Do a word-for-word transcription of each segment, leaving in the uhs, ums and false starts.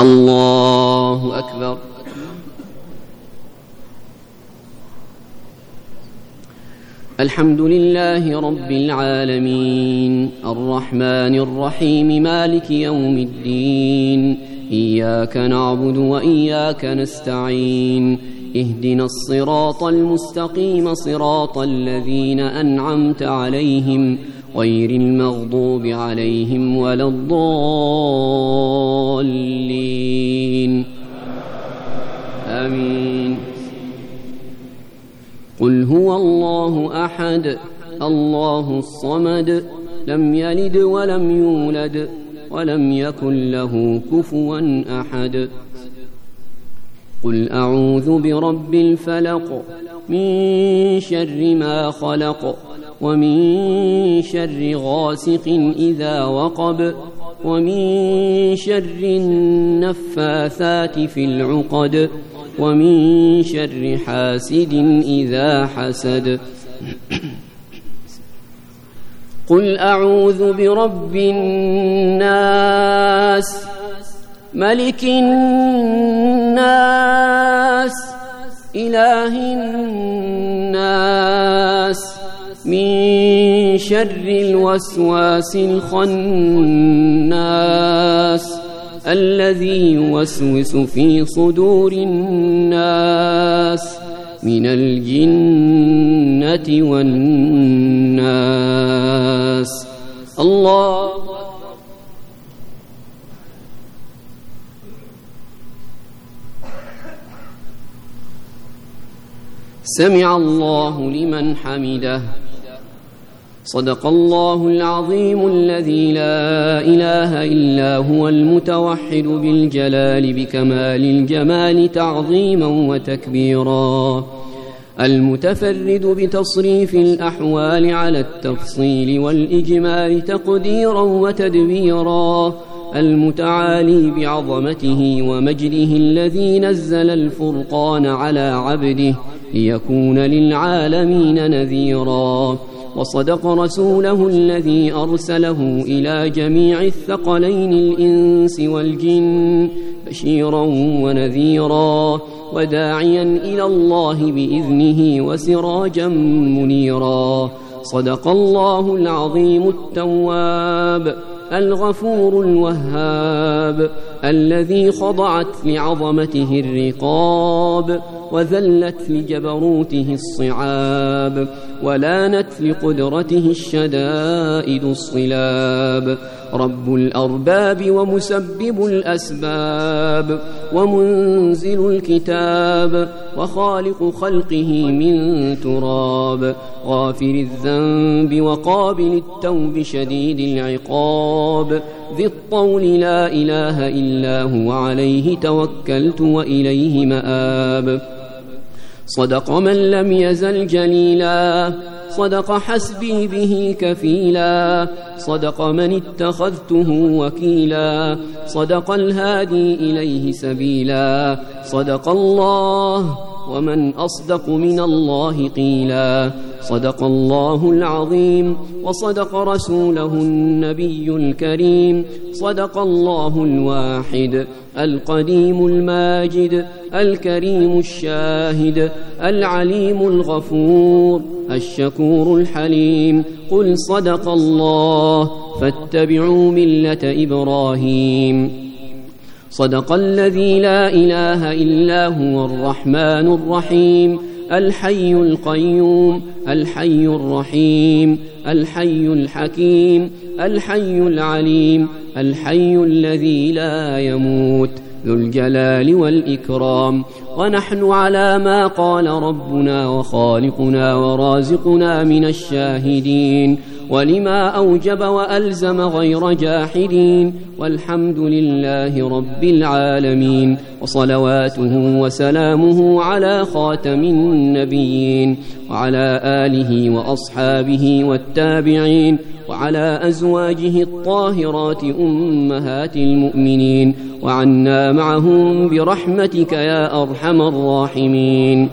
الله أكبر. الحمد لله رب العالمين الرحمن الرحيم مالك يوم الدين إياك نعبد وإياك نستعين اهدنا الصراط المستقيم صراط الذين أنعمت عليهم غير المغضوب عليهم ولا الضالين آمين. قل هو الله أحد الله الصمد لم يلد ولم يولد ولم يكن له كفوا أحد. قل أعوذ برب الفلق من شر ما خلق ومن شر غاسق إذا وقب ومن شر النفاثات في العقد ومن شر حاسد إذا حسد. قل أعوذ برب الناس ملك الناس إله الناس من شر الوسواس الخناس الذي يوسوس في صدور الناس من الجنة والناس. الله سمع الله لمن حمده. صدق الله العظيم الذي لا إله إلا هو المتوحد بالجلال بكمال الجمال تعظيما وتكبيرا، المتفرد بتصريف الأحوال على التفصيل والإجمال تقديرا وتدبيرا، المتعالي بعظمته ومجده الذي نزل الفرقان على عبده ليكون للعالمين نذيرا. وصدق رسوله الذي أرسله إلى جميع الثقلين الإنس والجن بشيرا ونذيرا، وداعيا إلى الله بإذنه وسراجا منيرا. صدق الله العظيم التواب الغفور الوهاب، الذي خضعت لعظمته الرقاب وذلت لجبروته الصعاب، ولانت لقدرته الشدائد الصلاب. رب الأرباب ومسبب الأسباب ومنزل الكتاب وخالق خلقه من تراب، غافر الذنب وقابل التوب شديد العقاب، ذي الطول لا إله إلا هو عليه توكلت وإليه مآب. صدق من لم يزل جليلا، صدق حسبي به كفيلا، صدق من اتخذته وكيلا، صدق الهادي إليه سبيلا. صدق الله ومن أصدق من الله قيلا، صدق الله العظيم وصدق رسوله النبي الكريم. صدق الله الواحد القديم الماجد الكريم الشاهد العليم الغفور الشكور الحليم. قل صدق الله فاتبعوا ملة إبراهيم. صدق الذي لا إله إلا هو الرحمن الرحيم، الحي القيوم الحي الرحيم الحي الحكيم الحي العليم الحي الذي لا يموت ذو الجلال والإكرام. ونحن على ما قال ربنا وخالقنا ورازقنا من الشاهدين، ولما أوجب وألزم غير جاحدين. والحمد لله رب العالمين، وصلواته وسلامه على خاتم النبيين وعلى آله وأصحابه والتابعين وعلى أزواجه الطاهرات أمهات المؤمنين، وعنا معهم برحمتك يا أرحم الراحمين.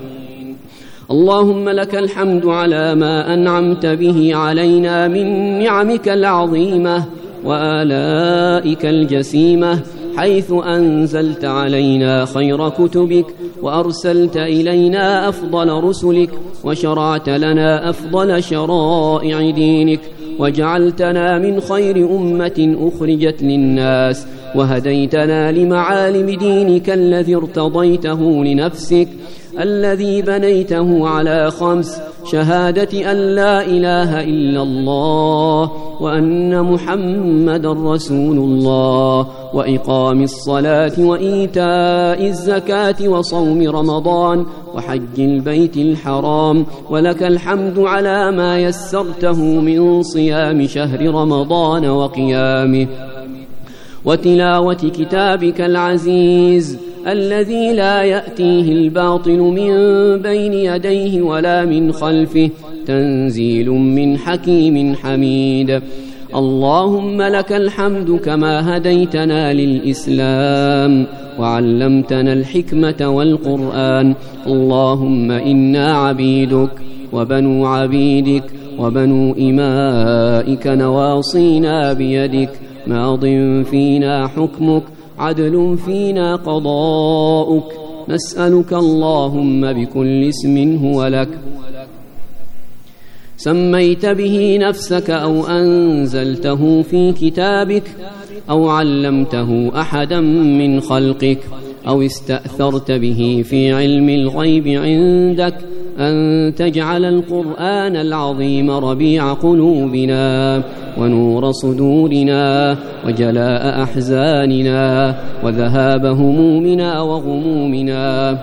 اللهم لك الحمد على ما أنعمت به علينا من نعمك العظيمة وآلائك الجسيمة، حيث أنزلت علينا خير كتبك وأرسلت إلينا أفضل رسلك وشرعت لنا أفضل شرائع دينك وجعلتنا من خير أمة أخرجت للناس وهديتنا لمعالم دينك الذي ارتضيته لنفسك الذي بنيته على خمس: شهادة أن لا إله إلا الله وأن محمد رسول الله وإقام الصلاة وإيتاء الزكاة وصوم رمضان وحج البيت الحرام. ولك الحمد على ما يسرته من صيام شهر رمضان وقيامه وتلاوة كتابك العزيز الذي لا يأتيه الباطل من بين يديه ولا من خلفه، تنزيل من حكيم حميد. اللهم لك الحمد كما هديتنا للإسلام وعلمتنا الحكمة والقرآن. اللهم إنا عبيدك وبنو عبيدك وبنو إمائك نواصينا بيدك، ماض فينا حكمك، عدل فينا قضاؤك. نسألك اللهم بكل اسم هو لك سميت به نفسك أو أنزلته في كتابك أو علمته أحدا من خلقك أو استأثرت به في علم الغيب عندك أن تجعل القرآن العظيم ربيع قلوبنا ونور صدورنا وجلاء أحزاننا وذهاب همومنا وغمومنا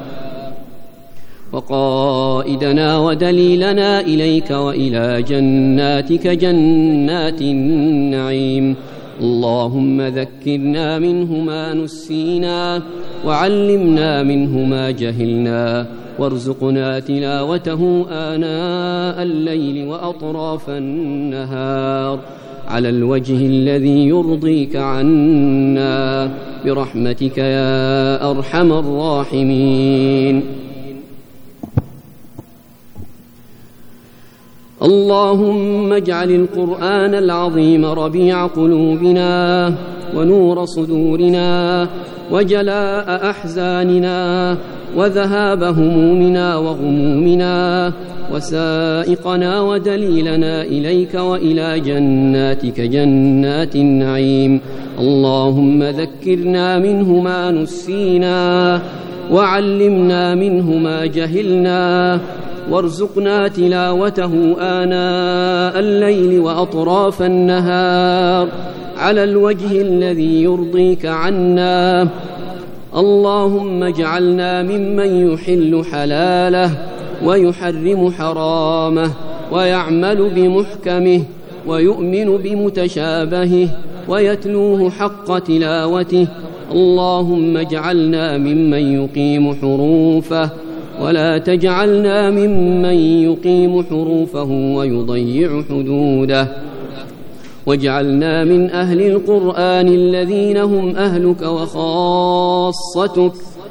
وقائدنا ودليلنا إليك وإلى جناتك جنات النعيم. اللهم ذكرنا منه ما نسينا وعلمنا منه ما جهلنا وارزقنا تلاوته آناء الليل وأطراف النهار على الوجه الذي يرضيك عنا برحمتك يا أرحم الراحمين. اللهم اجعل القرآن العظيم ربيع قلوبنا ونور صدورنا وجلاء أحزاننا وذهاب همومنا وغمومنا وسائقنا ودليلنا إليك وإلى جناتك جنات النعيم. اللهم ذكرنا منه ما نسينا وعلمنا منه ما جهلنا وارزقنا تلاوته آناء الليل وأطراف النهار على الوجه الذي يرضيك عنا. اللهم اجعلنا ممن يحل حلاله ويحرم حرامه ويعمل بمحكمه ويؤمن بمتشابهه ويتلوه حق تلاوته. اللهم اجعلنا ممن يقيم حروفه ولا تجعلنا ممن يقيم حروفه ويضيع حدوده. واجعلنا من أهل القرآن الذين هم أهلك وخاصتك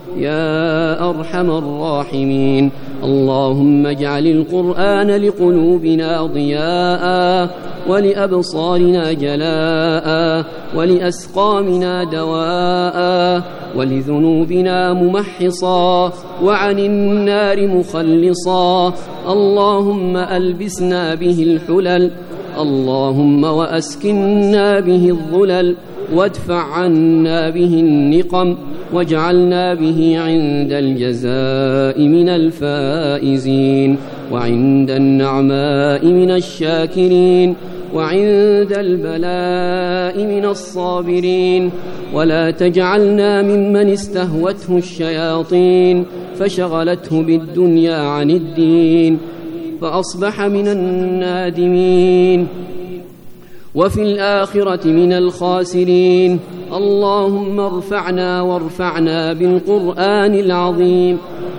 يا أرحم الراحمين. اللهم اجعل القرآن لقلوبنا ضياء ولأبصارنا جلاء ولأسقامنا دواء ولذنوبنا ممحصا وعن النار مخلصا. اللهم ألبسنا به الحلل، اللهم وأسكننا به الظلل، وادفع عنا به النقم، واجعلنا به عند الجزاء من الفائزين، وعند النعماء من الشاكرين، وعند البلاء من الصابرين. ولا تجعلنا ممن استهوته الشياطين فشغلته بالدنيا عن الدين فأصبح من النادمين وفي الآخرة من الخاسرين. اللهم ارفعنا وارفعنا بالقرآن العظيم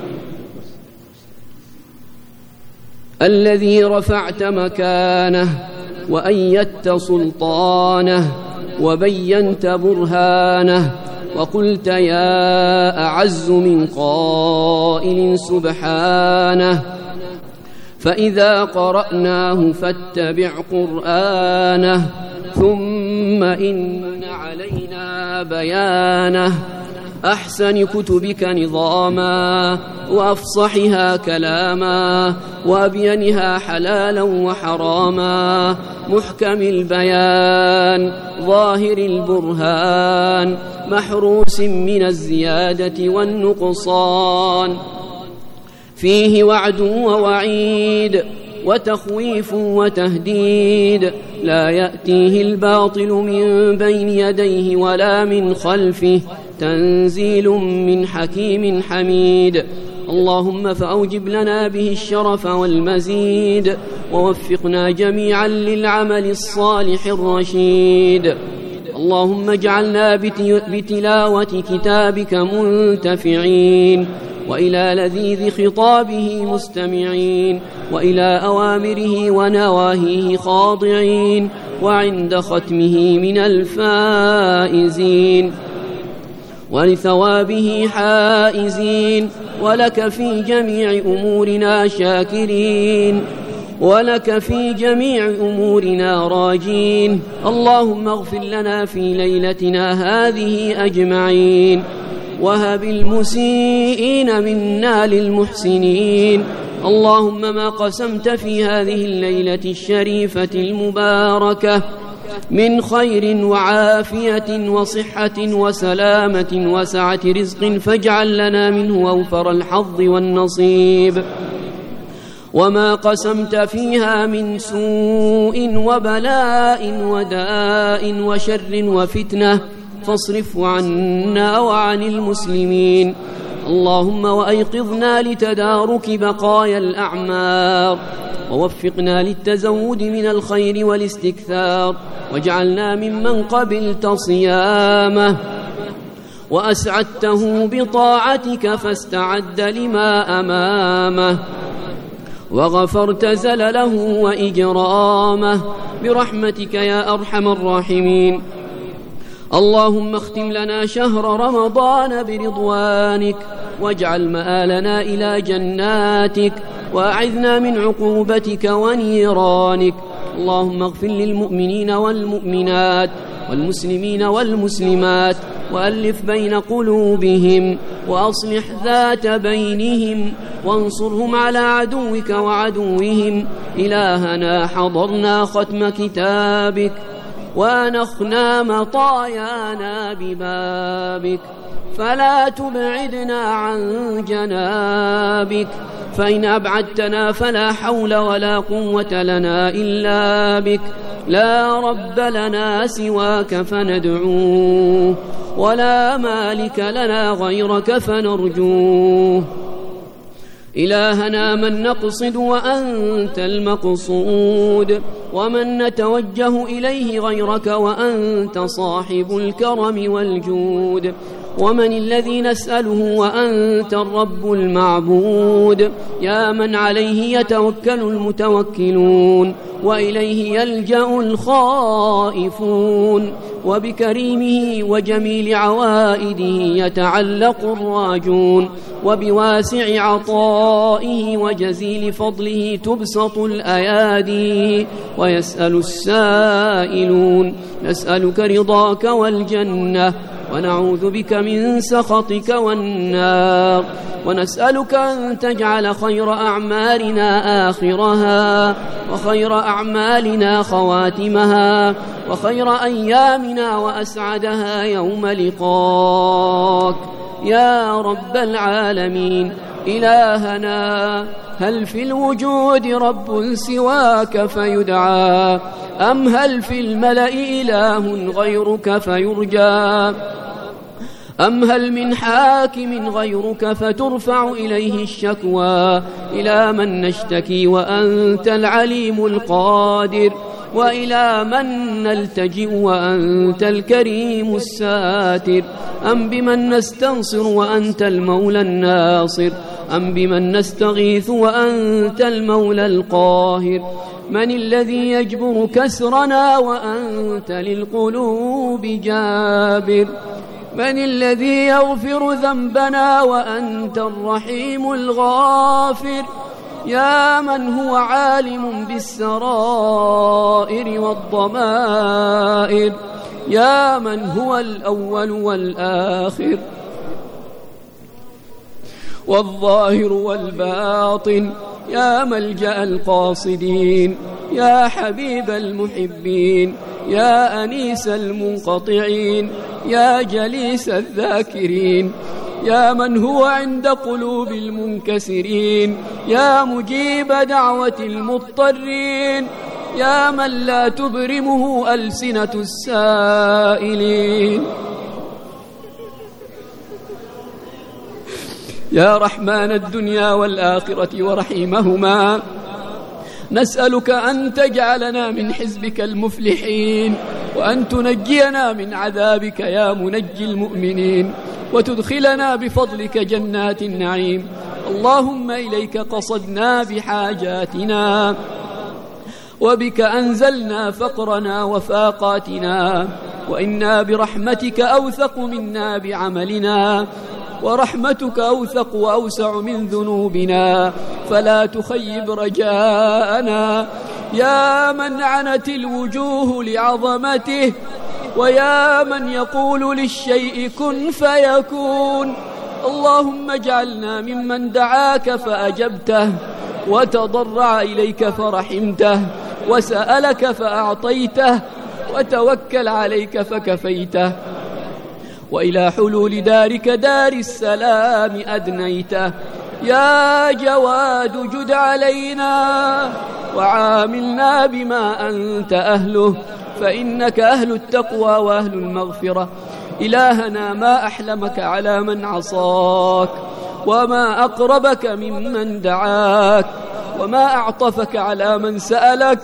الذي رفعت مكانه وأيدت سلطانه وبينت برهانه وقلت يا أعز من قائل سبحانه. فإذا قرأناه فاتبع قرآنه ثم ثم إن علينا بيانه. أحسن كتبك نظاما وأفصحها كلاما وأبينها حلالا وحراما، محكم البيان ظاهر البرهان، محروس من الزيادة والنقصان، فيه وعد ووعيد وتخويف وتهديد، لا يأتيه الباطل من بين يديه ولا من خلفه، تنزيل من حكيم حميد. اللهم فأوجب لنا به الشرف والمزيد، ووفقنا جميعا للعمل الصالح الرشيد. اللهم اجعلنا بتلاوة كتابك منتفعين، وإلى لذيذ خطابه مستمعين، وإلى أوامره ونواهيه خاضعين، وعند ختمه من الفائزين، ولثوابه حائزين، ولك في جميع أمورنا شاكرين، ولك في جميع أمورنا راجين. اللهم اغفر لنا في ليلتنا هذه أجمعين، وهب المسيئين منا للمحسنين. اللهم ما قسمت في هذه الليلة الشريفة المباركة من خير وعافية وصحة وسلامة وسعة رزق فاجعل لنا منه أوفر الحظ والنصيب، وما قسمت فيها من سوء وبلاء وداء وشر وفتنة فاصرفه عنا وعن المسلمين. اللهم وأيقظنا لتدارك بقايا الأعمار، ووفقنا للتزود من الخير والاستكثار، واجعلنا ممن قبلت صيامه وأسعدته بطاعتك فاستعد لما أمامه، وغفرت زلله وإجرامه برحمتك يا أرحم الراحمين. اللهم اختم لنا شهر رمضان برضوانك، واجعل مآلنا إلى جناتك، وأعذنا من عقوبتك ونيرانك. اللهم اغفر للمؤمنين والمؤمنات والمسلمين والمسلمات، وألف بين قلوبهم، وأصلح ذات بينهم، وانصرهم على عدوك وعدوهم. إلهنا حضرنا ختم كتابك، وأنخنا مطايانا ببابك، فلا تبعدنا عن جنابك، فإن أبعدتنا فلا حول ولا قوة لنا إلا بك. لا رب لنا سواك فندعوه، ولا مالك لنا غيرك فنرجوه. إلهنا من نقصد وأنت المقصود، ومن نتوجه إليه غيرك وأنت صاحب الكرم والجود، ومن الذي نسأله وأنت الرب المعبود. يا من عليه يتوكل المتوكلون، وإليه يلجأ الخائفون، وبكريمه وجميل عوائده يتعلق الراجون، وبواسع عطائه وجزيل فضله تبسط الأيادي ويسأل السائلون. نسألك رضاك والجنة، ونعوذ بك من سخطك والنار، ونسألك أن تجعل خير أعمالنا آخرها، وخير أعمالنا خواتمها، وخير أيامنا وأسعدها يوم لقاك يا رب العالمين. إلهنا هل في الوجود رب سواك فيدعى، أم هل في الملأ إله غيرك فيرجى، أم هل من حاكم غيرك فترفع إليه الشكوى؟ إلى من نشتكي وأنت العليم القادر، وإلى من نلتجئ وأنت الكريم الساتر؟ أم بمن نستنصر وأنت المولى الناصر؟ أم بمن نستغيث وأنت المولى القاهر؟ من الذي يجبر كسرنا وأنت للقلوب جابر؟ من الذي يغفر ذنبنا وأنت الرحيم الغافر؟ يا من هو عالم بالسرائر والضمائر، يا من هو الأول والآخر والظاهر والباطن، يا ملجأ القاصدين، يا حبيب المحبين، يا أنيس المنقطعين، يا جليس الذاكرين، يا من هو عند قلوب المنكسرين، يا مجيب دعوة المضطرين، يا من لا تبرمه ألسنة السائلين، يا رحمن الدنيا والآخرة ورحيمهما، نسألك أن تجعلنا من حزبك المفلحين، وأن تنجينا من عذابك يا منجي المؤمنين، وتدخلنا بفضلك جنات النعيم. اللهم إليك قصدنا بحاجاتنا، وبك أنزلنا فقرنا وفاقاتنا، وإنا برحمتك أوثق منا بعملنا، ورحمتك أوثق وأوسع من ذنوبنا، فلا تخيب رجاءنا، يا من عنت الوجوه لعظمته، ويا من يقول للشيء كن فيكون. اللهم اجعلنا ممن دعاك فأجبته، وتضرع إليك فرحمته، وسألك فأعطيته، وتوكل عليك فكفيته، وإلى حلول دارك دار السلام أدنيته. يا جواد جد علينا وعاملنا بما أنت أهله، فإنك أهل التقوى وأهل المغفرة. إلهنا ما أحلمك على من عصاك، وما أقربك ممن دعاك، وما أعطفك على من سألك،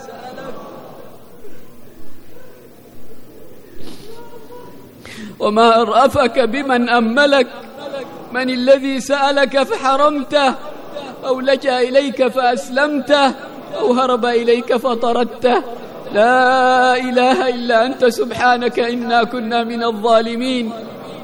وما أرأفك بمن أملك. من الذي سألك فحرمته، أو لجأ إليك فأسلمته، أو هرب إليك فطردته؟ لا إله إلا أنت سبحانك إنا كنا من الظالمين.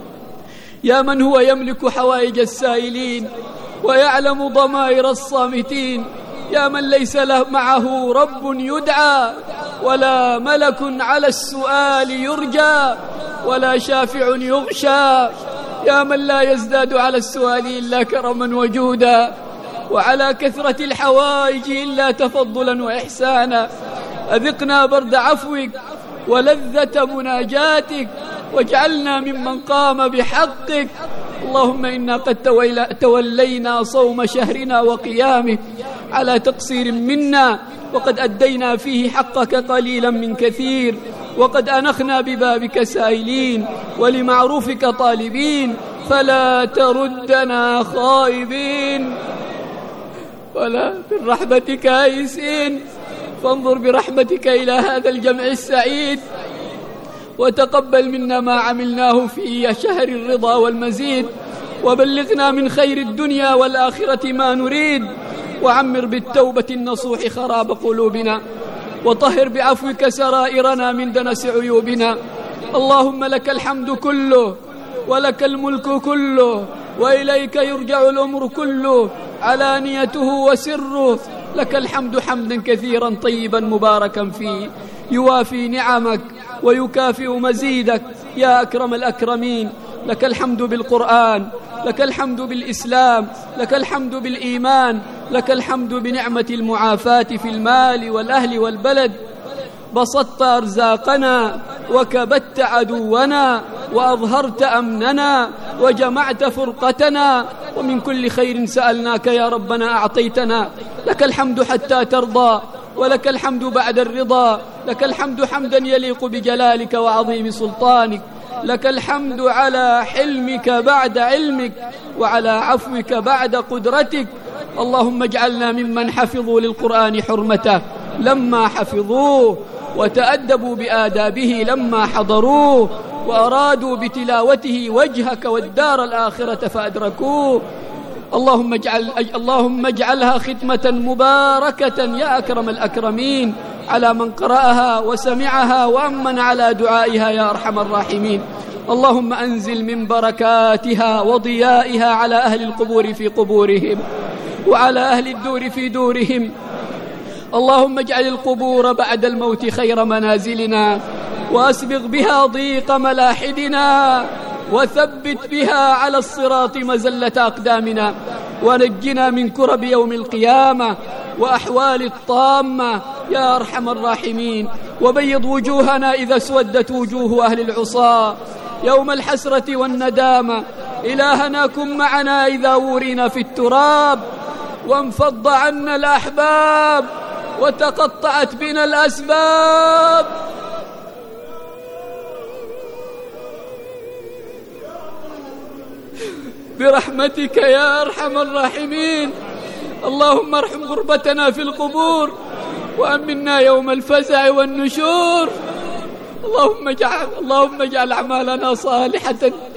يا من هو يملك حوائج السائلين ويعلم ضمائر الصامتين، يا من ليس له معه رب يدعى، ولا ملك على السؤال يرجى، ولا شافع يغشى، يا من لا يزداد على السؤال إلا كرما وجودا، وعلى كثرة الحوائج إلا تفضلا وإحسانا. أذقنا برد عفوك ولذة مناجاتك، واجعلنا ممن قام بحقك. اللهم إنا قد تولينا صوم شهرنا وقيامه على تقصير منا، وقد أدينا فيه حقك قليلا من كثير، وقد أنخنا ببابك سائلين، ولمعروفك طالبين، فلا تردنا خائبين، ولا من رحمتك آيسين. فانظر برحمتك إلى هذا الجمع السعيد، وتقبل منا ما عملناه في شهر الرضا والمزيد، وبلغنا من خير الدنيا والآخرة ما نريد، وعمر بالتوبة النصوح خراب قلوبنا، وطهر بعفوك سرائرنا من دنس عيوبنا. اللهم لك الحمد كله، ولك الملك كله، وإليك يرجع الأمر كله، علانيته وسره. لك الحمد حمدا كثيرا طيبا مباركا فيه، يوافي نعمك ويكافئ مزيدك يا أكرم الأكرمين. لك الحمد بالقرآن، لك الحمد بالإسلام، لك الحمد بالإيمان، لك الحمد بنعمة المعافاة في المال والأهل والبلد. بسطت أرزاقنا، وكبت عدونا، وأظهرت أمننا، وجمعت فرقتنا، ومن كل خير سألناك يا ربنا أعطيتنا. لك الحمد حتى ترضى، ولك الحمد بعد الرضا. لك الحمد حمدا يليق بجلالك وعظيم سلطانك. لك الحمد على حلمك بعد علمك، وعلى عفوك بعد قدرتك. اللهم اجعلنا ممن حفظوا للقرآن حرمته لما حفظوه، وتأدبوا بآدابه لما حضروه، وأرادوا بتلاوته وجهك والدار الآخرة فأدركوه. اللهم اجعل اللهم اجعلها ختمة مباركة يا أكرم الأكرمين على من قرأها وسمعها وأمن على دعائها يا أرحم الراحمين. اللهم أنزل من بركاتها وضيائها على أهل القبور في قبورهم، وعلى أهل الدور في دورهم. اللهم اجعل القبور بعد الموت خير منازلنا، وأسبغ بها ضيق ملاحدنا، وثبت بها على الصراط مزلة أقدامنا، ونجنا من كرب يوم القيامة وأحوال الطامة يا أرحم الراحمين. وبيض وجوهنا إذا اسودت وجوه أهل العصاة يوم الحسرة والندامة. إلهنا كن معنا إذا ورنا في التراب، وانفض عنا الأحباب، وتقطعت بنا الأسباب. برحمتك يا أرحم الراحمين. اللهم ارحم غربتنا في القبور، وأمنا يوم الفزع والنشور. اللهم اجعل اللهم اجعل أعمالنا صالحة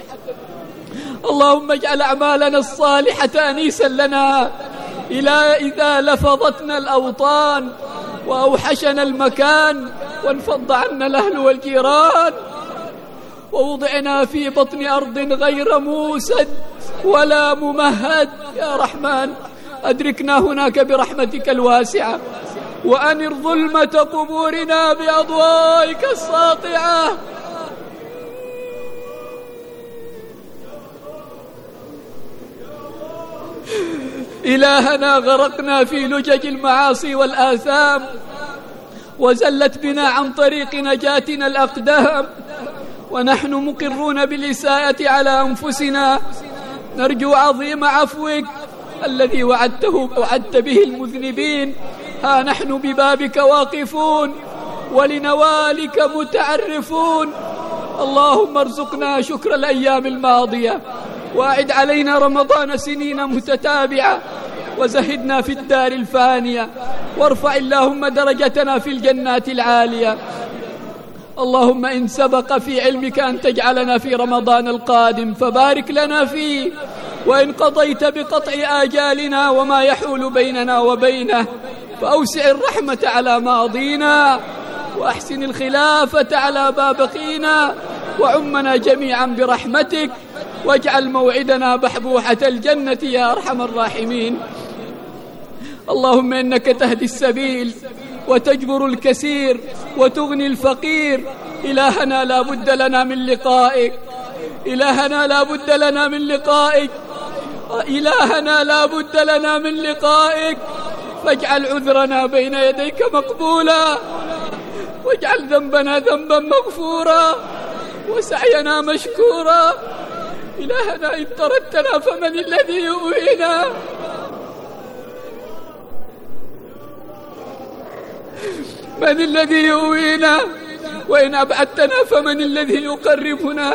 اللهم اجعل أعمالنا الصالحة أنيسا لنا إلى إذا لفظتنا الأوطان وأوحشنا المكان، وانفض عنا الأهل والجيران، ووضعنا في بطن أرض غير موسد ولا ممهد. يا رحمن أدركنا هناك برحمتك الواسعة، وأنر ظلمة قبورنا بأضوائك الساطعة. إلهنا غرقنا في لجج المعاصي والآثام، وزلت بنا عن طريق نجاتنا الأقدام، ونحن مقرون بالإساءة على أنفسنا. نرجو عظيم عفوك الذي وعدته وعدت به المذنبين. ها نحن ببابك واقفون، ولنوالك متعرفون. اللهم ارزقنا شكر الأيام الماضية، وأعد علينا رمضان سنين متتابعة، وزهدنا في الدار الفانية، وارفع اللهم درجتنا في الجنات العالية. اللهم إن سبق في علمك أن تجعلنا في رمضان القادم فبارك لنا فيه، وإن قضيت بقطع آجالنا وما يحول بيننا وبينه فأوسع الرحمة على ماضينا، وأحسن الخلافة على ما بقينا، وعمنا جميعا برحمتك، واجعل موعدنا بحبوحة الجنة يا أرحم الراحمين. اللهم إنك تهدي السبيل وتجبر الكثير وتغني الفقير. إلهنا لا بد لنا من لقائك، إلهنا لا بد لنا من لقائك، إلهنا لا بد لنا من لقائك. فاجعل عذرنا بين يديك مقبولا، واجعل ذنبنا ذنبا مغفورا، وسعينا مشكورا. إلهنا إن طردتنا فمن الذي يؤوينا؟ من الذي يؤوينا؟ وإن أبعدتنا فمن الذي يقربنا؟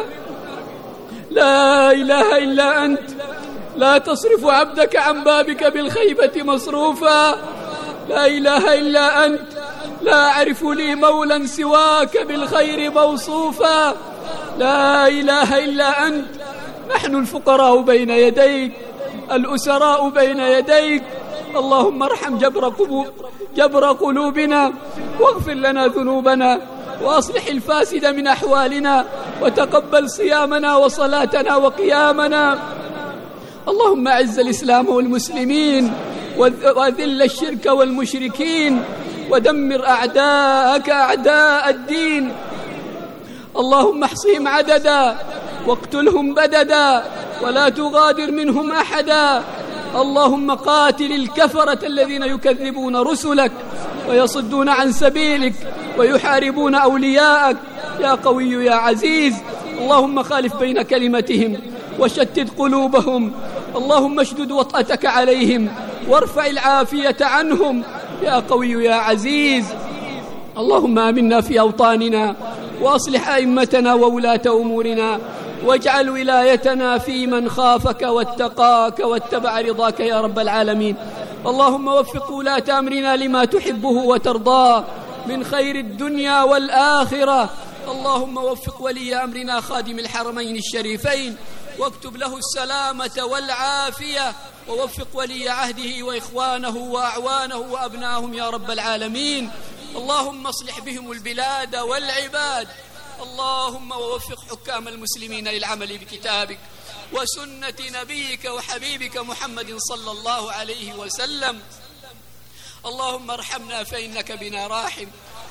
لا إله إلا أنت، لا تصرف عبدك عن بابك بالخيبة مصروفا. لا إله إلا أنت، لا أعرف لي مولا سواك بالخير موصوفا. لا إله إلا أنت، نحن الفقراء بين يديك، الأسراء بين يديك. اللهم ارحم جبر, جبر قلوبنا، واغفر لنا ذنوبنا، وأصلح الفاسد من أحوالنا، وتقبل صيامنا وصلاتنا وقيامنا. اللهم أعز الإسلام والمسلمين، وأذل الشرك والمشركين، ودمر أعداءك أعداء الدين. اللهم احصهم عددا، واقتلهم بددا، ولا تغادر منهم أحدا. اللهم قاتل الكفرة الذين يكذبون رسلك ويصدون عن سبيلك ويحاربون أولياءك يا قوي يا عزيز. اللهم خالف بين كلمتهم وشتت قلوبهم. اللهم اشدد وطأتك عليهم وارفع العافية عنهم يا قوي يا عزيز. اللهم آمنا في أوطاننا، وأصلح أئمتنا وولاة أمورنا، واجعل ولايتنا في من خافك واتقاك واتبع رضاك يا رب العالمين. اللهم وفق ولاة أمرنا لما تحبه وترضاه من خير الدنيا والآخرة. اللهم وفق ولي أمرنا خادم الحرمين الشريفين، واكتب له السلامة والعافية، ووفق ولي عهده وإخوانه وأعوانه وأبناهم يا رب العالمين. اللهم اصلح بهم البلاد والعباد. اللهم ووفق حكام المسلمين للعمل بكتابك وسنة نبيك وحبيبك محمد صلى الله عليه وسلم. اللهم ارحمنا فإنك بنا راحم،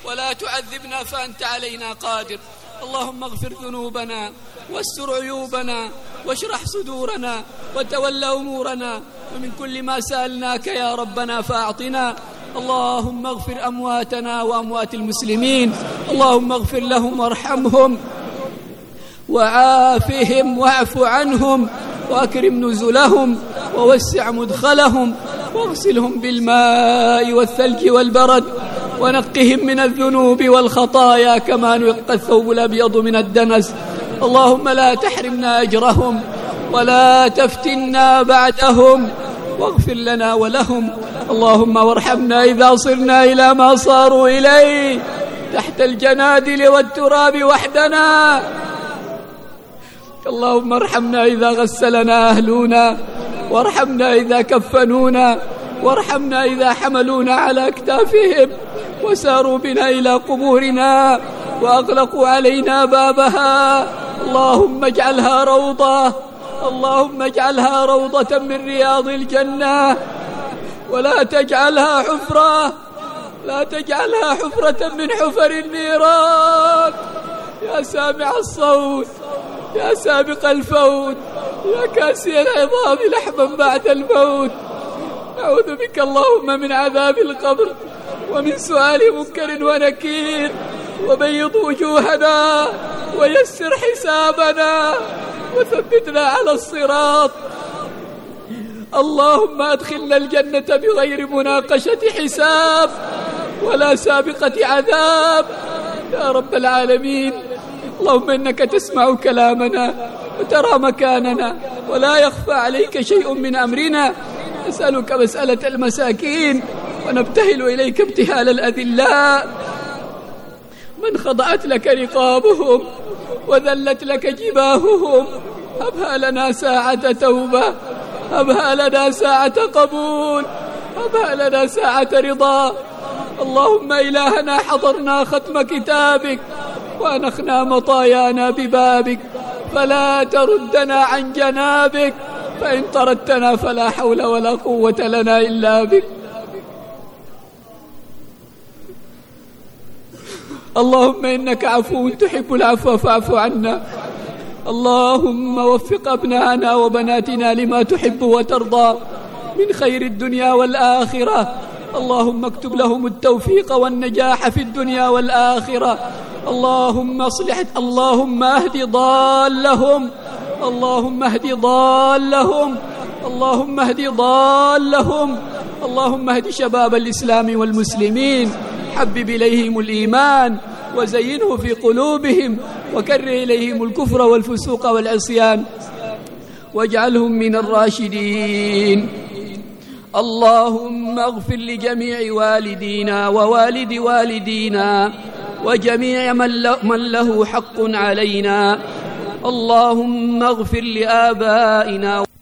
ولا تعذبنا فأنت علينا قادر. اللهم اغفر ذنوبنا واستر عيوبنا واشرح صدورنا وتول أمورنا، ومن كل ما سألناك يا ربنا فأعطنا. اللهم اغفر أمواتنا وأموات المسلمين، اللهم اغفر لهم وارحمهم وعافهم واعف عنهم وأكرم نزلهم ووسع مدخلهم واغسلهم بالماء والثلج والبرد ونقهم من الذنوب والخطايا كما ينقى الثوب الأبيض من الدنس. اللهم لا تحرمنا أجرهم ولا تفتنا بعدهم واغفر لنا ولهم. اللهم وارحمنا إذا صرنا إلى ما صاروا إليه تحت الجنادل والتراب وحدنا. اللهم ارحمنا إذا غسلنا أهلنا، وارحمنا إذا كفنونا، وارحمنا إذا حملونا على أكتافهم وساروا بنا إلى قبورنا وأغلقوا علينا بابها. اللهم اجعلها روضة، اللهم اجعلها روضة من رياض الجنة، ولا تجعلها حفرة، لا تجعلها حفرة من حفر النيران. يا سامع الصوت، يا سابق الفوت، يا كاسي العظام لحما بعد الموت، نعوذ بك اللهم من عذاب القبر ومن سؤال منكر ونكير. وبيض وجوهنا ويسر حسابنا وثبتنا على الصراط. اللهم أدخلنا الجنة بغير مناقشة حساب ولا سابقة عذاب يا رب العالمين. اللهم إنك تسمع كلامنا وترى مكاننا ولا يخفى عليك شيء من أمرنا. نسألك مسألة المساكين ونبتهل إليك ابتهال الأذلاء من خضعت لك رقابهم وذلت لك جباههم. هبها لنا ساعة توبة، هبها لنا ساعة قبول، هبها لنا ساعة رضا. اللهم إلهنا حضرنا ختم كتابك وأنخنا مطايانا ببابك، فلا تردنا عن جنابك، فإن طردتنا فلا حول ولا قوة لنا إلا بك. اللهم إنك عفو تحب العفو فاعف عنا. اللهم وفق أبناءنا وبناتنا لما تحب وترضى من خير الدنيا والآخرة. اللهم اكتب لهم التوفيق والنجاح في الدنيا والآخرة. اللهم اصلح، اللهم اهد ضالهم، اللهم اهد ضالهم، اللهم اهد ضالهم. اللهم اهد شباب الإسلام والمسلمين، حبب إليهم الإيمان وزينه في قلوبهم، وكره إليهم الكفر والفسوق والعصيان، واجعلهم من الراشدين. اللهم اغفر لجميع والدينا ووالد والدينا وجميع من له حق علينا. اللهم اغفر لآبائنا